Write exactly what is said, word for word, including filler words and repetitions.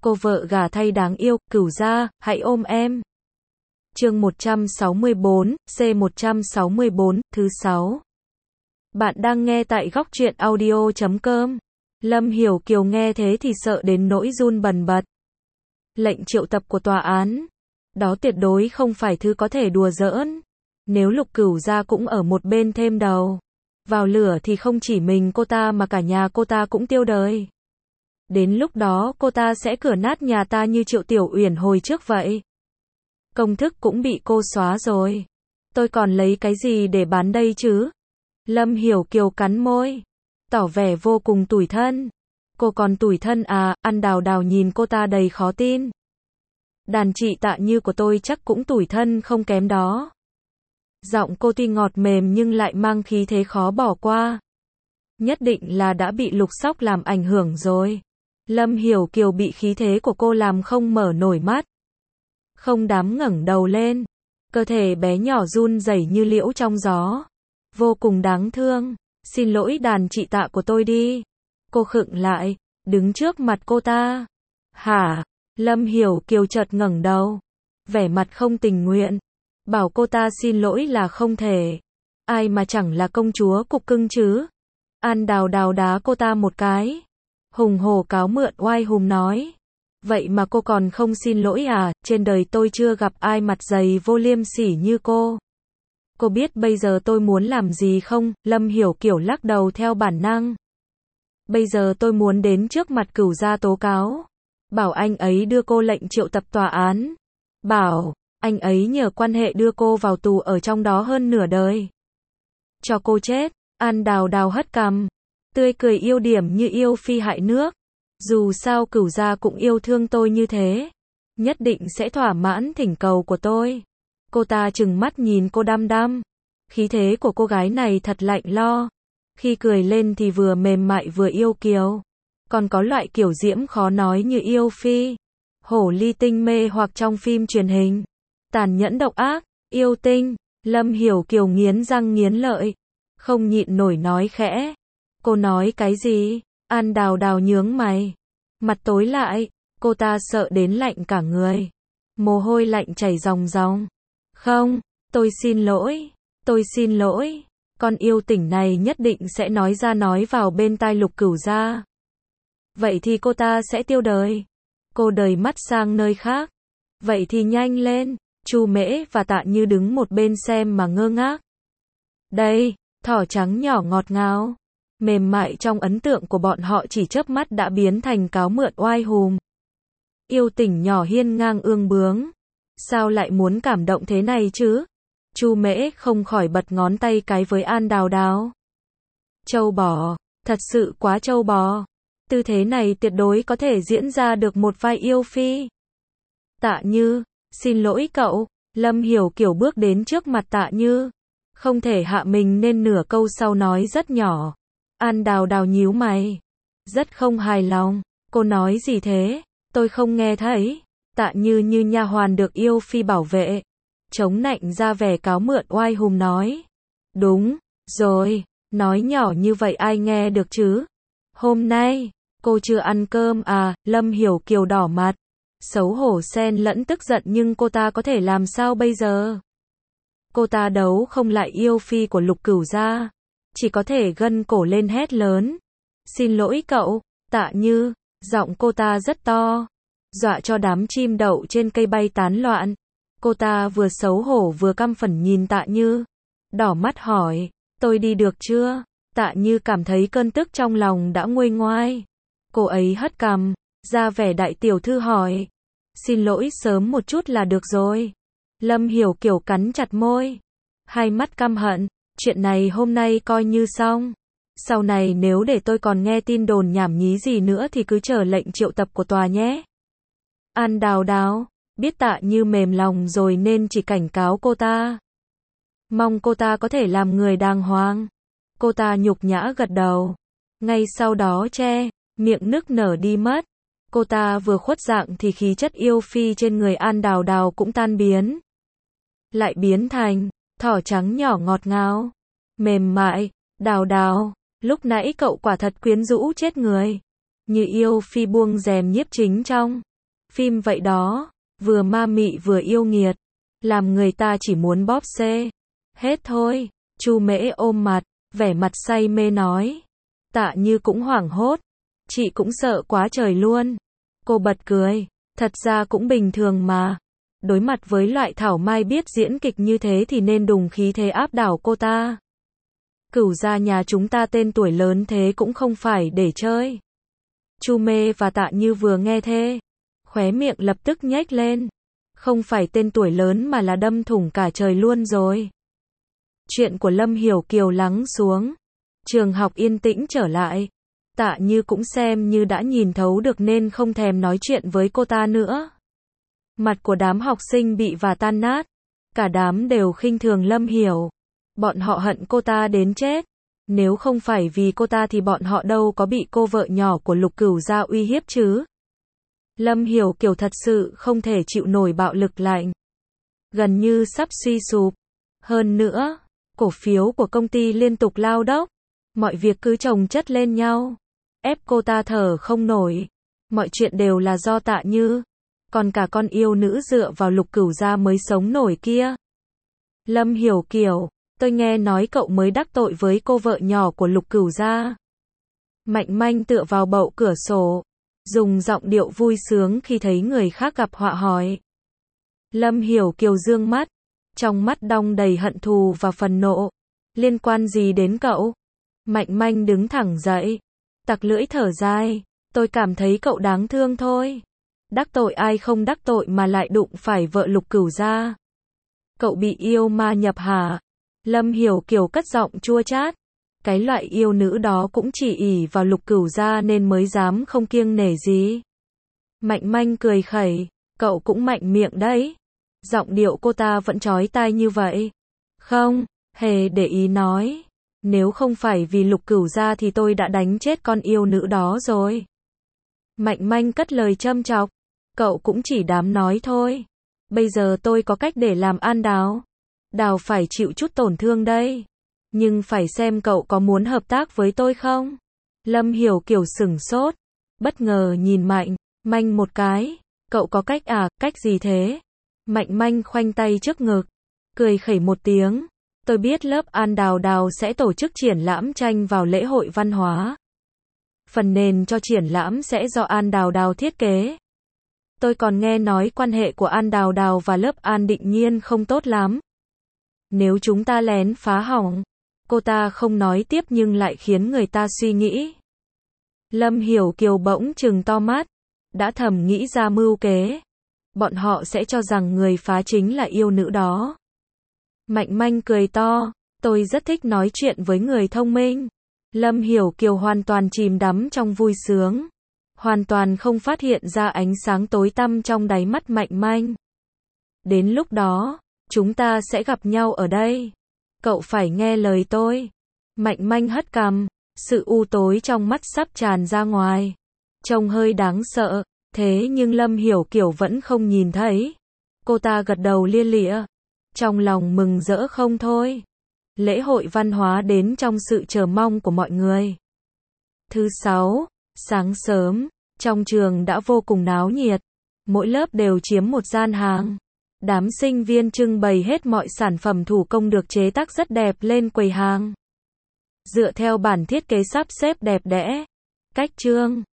Cô vợ gả thay đáng yêu, Cửu gia, hãy ôm em. Chương một trăm sáu mươi bốn, C một trăm sáu mươi bốn, thứ sáu. Bạn đang nghe tại góc truyện audio chấm com. Lâm Hiểu Kiều nghe thế thì sợ đến nỗi run bần bật. Lệnh triệu tập của tòa án. Đó tuyệt đối không phải thứ có thể đùa giỡn. Nếu Lục Cửu gia cũng ở một bên thêm đầu vào lửa thì không chỉ mình cô ta mà cả nhà cô ta cũng tiêu đời. Đến lúc đó cô ta sẽ cửa nát nhà ta như Triệu Tiểu Uyển hồi trước vậy. Công thức cũng bị cô xóa rồi. Tôi còn lấy cái gì để bán đây chứ? Lâm Hiểu Kiều cắn môi, tỏ vẻ vô cùng tủi thân. Cô còn tủi thân à? An Đào Đào nhìn cô ta đầy khó tin. Đàn chị Tạ Như của tôi chắc cũng tủi thân không kém đó. Giọng cô tuy ngọt mềm nhưng lại mang khí thế khó bỏ qua. Nhất định là đã bị Lục Sóc làm ảnh hưởng rồi. Lâm Hiểu Kiều bị khí thế của cô làm không mở nổi mắt. Không dám ngẩng đầu lên. Cơ thể bé nhỏ run rẩy như liễu trong gió. Vô cùng đáng thương. Xin lỗi đàn chị Tạ của tôi đi. Cô khựng lại, đứng trước mặt cô ta. Hả? Lâm Hiểu Kiều chợt ngẩng đầu. Vẻ mặt không tình nguyện. Bảo cô ta xin lỗi là không thể. Ai mà chẳng là công chúa cục cưng chứ. An Đào Đào đá cô ta một cái. Hùng hổ cáo mượn oai hùng nói. Vậy mà cô còn không xin lỗi à? Trên đời tôi chưa gặp ai mặt dày vô liêm sỉ như cô. Cô biết bây giờ tôi muốn làm gì không? Lâm Hiểu Kiều lắc đầu theo bản năng. Bây giờ tôi muốn đến trước mặt Cửu gia tố cáo. Bảo anh ấy đưa cô lệnh triệu tập tòa án. Bảo anh ấy nhờ quan hệ đưa cô vào tù ở trong đó hơn nửa đời. Cho cô chết. An Đào Đào hất cằm, tươi cười yêu điểm như yêu phi hại nước. Dù sao Cửu gia cũng yêu thương tôi như thế, nhất định sẽ thỏa mãn thỉnh cầu của tôi. Cô ta trừng mắt nhìn cô đăm đăm. Khí thế của cô gái này thật lạnh lo. Khi cười lên thì vừa mềm mại vừa yêu kiều. Còn có loại kiểu diễm khó nói như yêu phi. Hổ ly tinh mê hoặc trong phim truyền hình. Tàn nhẫn độc ác, yêu tinh. Lâm Hiểu Kiều nghiến răng nghiến lợi. Không nhịn nổi nói khẽ. Cô nói cái gì? An Đào Đào nhướng mày. Mặt tối lại, cô ta sợ đến lạnh cả người. Mồ hôi lạnh chảy ròng ròng. Không, tôi xin lỗi, tôi xin lỗi. Con yêu tỉnh này nhất định sẽ nói ra nói vào bên tai Lục Cửu gia. Vậy thì cô ta sẽ tiêu đời. Cô đời mắt sang nơi khác. Vậy thì nhanh lên. Chu Mễ và Tạ Như đứng một bên xem mà ngơ ngác. Đây, thỏ trắng nhỏ ngọt ngào, mềm mại trong ấn tượng của bọn họ chỉ chớp mắt đã biến thành cáo mượn oai hùng. Yêu tỉnh nhỏ hiên ngang ương bướng. Sao lại muốn cảm động thế này chứ? Chu Mễ không khỏi bật ngón tay cái với An Đào Đào. Trâu bò, thật sự quá trâu bò. Tư thế này tuyệt đối có thể diễn ra được một vai yêu phi. Tạ Như, xin lỗi cậu. Lâm Hiểu Kiều bước đến trước mặt Tạ Như. Không thể hạ mình nên nửa câu sau nói rất nhỏ. An Đào Đào nhíu mày. Rất không hài lòng. Cô nói gì thế? Tôi không nghe thấy. Tạ Như như nha hoàn được yêu phi bảo vệ. Chống nạnh ra vẻ cáo mượn oai hùng nói. Đúng, rồi, nói nhỏ như vậy ai nghe được chứ? Hôm nay, cô chưa ăn cơm à? Lâm Hiểu Kiều đỏ mặt. Xấu hổ xen lẫn tức giận nhưng cô ta có thể làm sao bây giờ? Cô ta đấu không lại yêu phi của Lục Cửu gia. Chỉ có thể gân cổ lên hét lớn. Xin lỗi cậu, Tạ Như. Giọng cô ta rất to. Dọa cho đám chim đậu trên cây bay tán loạn. Cô ta vừa xấu hổ vừa căm phẫn nhìn Tạ Như. Đỏ mắt hỏi. Tôi đi được chưa? Tạ Như cảm thấy cơn tức trong lòng đã nguôi ngoai. Cô ấy hất cằm, ra vẻ đại tiểu thư hỏi. Xin lỗi sớm một chút là được rồi. Lâm Hiểu Kiều cắn chặt môi. Hai mắt căm hận. Chuyện này hôm nay coi như xong. Sau này nếu để tôi còn nghe tin đồn nhảm nhí gì nữa thì cứ chờ lệnh triệu tập của tòa nhé. An Đào Đào, biết Tạ Như mềm lòng rồi nên chỉ cảnh cáo cô ta. Mong cô ta có thể làm người đàng hoàng. Cô ta nhục nhã gật đầu. Ngay sau đó che, miệng nức nở đi mất. Cô ta vừa khuất dạng thì khí chất yêu phi trên người An Đào Đào cũng tan biến. Lại biến thành thỏ trắng nhỏ ngọt ngào, mềm mại. Đào Đào, lúc nãy cậu quả thật quyến rũ chết người. Như yêu phi buông rèm nhiếp chính trong phim vậy đó, vừa ma mị vừa yêu nghiệt, làm người ta chỉ muốn bóp xê. Hết thôi, Chu Mễ ôm mặt, vẻ mặt say mê nói. Tạ Như cũng hoảng hốt, chị cũng sợ quá trời luôn. Cô bật cười, thật ra cũng bình thường mà. Đối mặt với loại thảo mai biết diễn kịch như thế thì nên đùng khí thế áp đảo cô ta. Cửu gia nhà chúng ta tên tuổi lớn thế cũng không phải để chơi. Chu Mê và Tạ Như vừa nghe thế, khóe miệng lập tức nhếch lên. Không phải tên tuổi lớn mà là đâm thủng cả trời luôn rồi. Chuyện của Lâm Hiểu Kiều lắng xuống. Trường học yên tĩnh trở lại. Tạ Như cũng xem như đã nhìn thấu được nên không thèm nói chuyện với cô ta nữa. Mặt của đám học sinh bị vả tan nát. Cả đám đều khinh thường Lâm Hiểu. Bọn họ hận cô ta đến chết. Nếu không phải vì cô ta thì bọn họ đâu có bị cô vợ nhỏ của Lục Cửu gia uy hiếp chứ. Lâm Hiểu Kiều thật sự không thể chịu nổi bạo lực lạnh. Gần như sắp suy sụp. Hơn nữa, cổ phiếu của công ty liên tục lao đốc. Mọi việc cứ chồng chất lên nhau. Ép cô ta thở không nổi. Mọi chuyện đều là do Tạ Như. Còn cả con yêu nữ dựa vào Lục Cửu gia mới sống nổi kia. Lâm Hiểu Kiều, tôi nghe nói cậu mới đắc tội với cô vợ nhỏ của Lục Cửu gia. Mạnh Manh tựa vào bậu cửa sổ, dùng giọng điệu vui sướng khi thấy người khác gặp họa hỏi. Lâm Hiểu Kiều dương mắt, trong mắt đong đầy hận thù và phần nộ. Liên quan gì đến cậu? Mạnh Manh đứng thẳng dậy, tặc lưỡi thở dài, tôi cảm thấy cậu đáng thương thôi. Đắc tội ai không đắc tội mà lại đụng phải vợ Lục Cửu gia. Cậu bị yêu ma nhập hả? Lâm Hiểu Kiều cất giọng chua chát. Cái loại yêu nữ đó cũng chỉ ỷ vào Lục Cửu gia nên mới dám không kiêng nể gì. Mạnh Manh cười khẩy, cậu cũng mạnh miệng đấy. Giọng điệu cô ta vẫn chói tai như vậy. Không, hề để ý nói. Nếu không phải vì Lục Cửu gia thì tôi đã đánh chết con yêu nữ đó rồi. Mạnh Manh cất lời châm chọc. Cậu cũng chỉ đám nói thôi. Bây giờ tôi có cách để làm An Đào. Đào phải chịu chút tổn thương đây. Nhưng phải xem cậu có muốn hợp tác với tôi không? Lâm Hiểu Kiều sửng sốt. Bất ngờ nhìn Mạnh Manh một cái. Cậu có cách à, cách gì thế? Mạnh Manh khoanh tay trước ngực. Cười khẩy một tiếng. Tôi biết lớp An Đào Đào sẽ tổ chức triển lãm tranh vào lễ hội văn hóa. Phần nền cho triển lãm sẽ do An Đào Đào thiết kế. Tôi còn nghe nói quan hệ của An Đào Đào và lớp An Định Nhiên không tốt lắm. Nếu chúng ta lén phá hỏng, cô ta không nói tiếp nhưng lại khiến người ta suy nghĩ. Lâm Hiểu Kiều bỗng trừng to mắt, đã thầm nghĩ ra mưu kế. Bọn họ sẽ cho rằng người phá chính là yêu nữ đó. Mạnh Manh cười to, tôi rất thích nói chuyện với người thông minh. Lâm Hiểu Kiều hoàn toàn chìm đắm trong vui sướng. Hoàn toàn không phát hiện ra ánh sáng tối tăm trong đáy mắt Mạnh Manh. Đến lúc đó, chúng ta sẽ gặp nhau ở đây. Cậu phải nghe lời tôi. Mạnh Manh hất cằm, sự u tối trong mắt sắp tràn ra ngoài. Trông hơi đáng sợ, thế nhưng Lâm Hiểu Kiều vẫn không nhìn thấy. Cô ta gật đầu lia lịa, trong lòng mừng rỡ không thôi. Lễ hội văn hóa đến trong sự chờ mong của mọi người. Thứ sáu, sáng sớm, trong trường đã vô cùng náo nhiệt. Mỗi lớp đều chiếm một gian hàng. Đám sinh viên trưng bày hết mọi sản phẩm thủ công được chế tác rất đẹp lên quầy hàng. Dựa theo bản thiết kế sắp xếp đẹp đẽ. Cách chương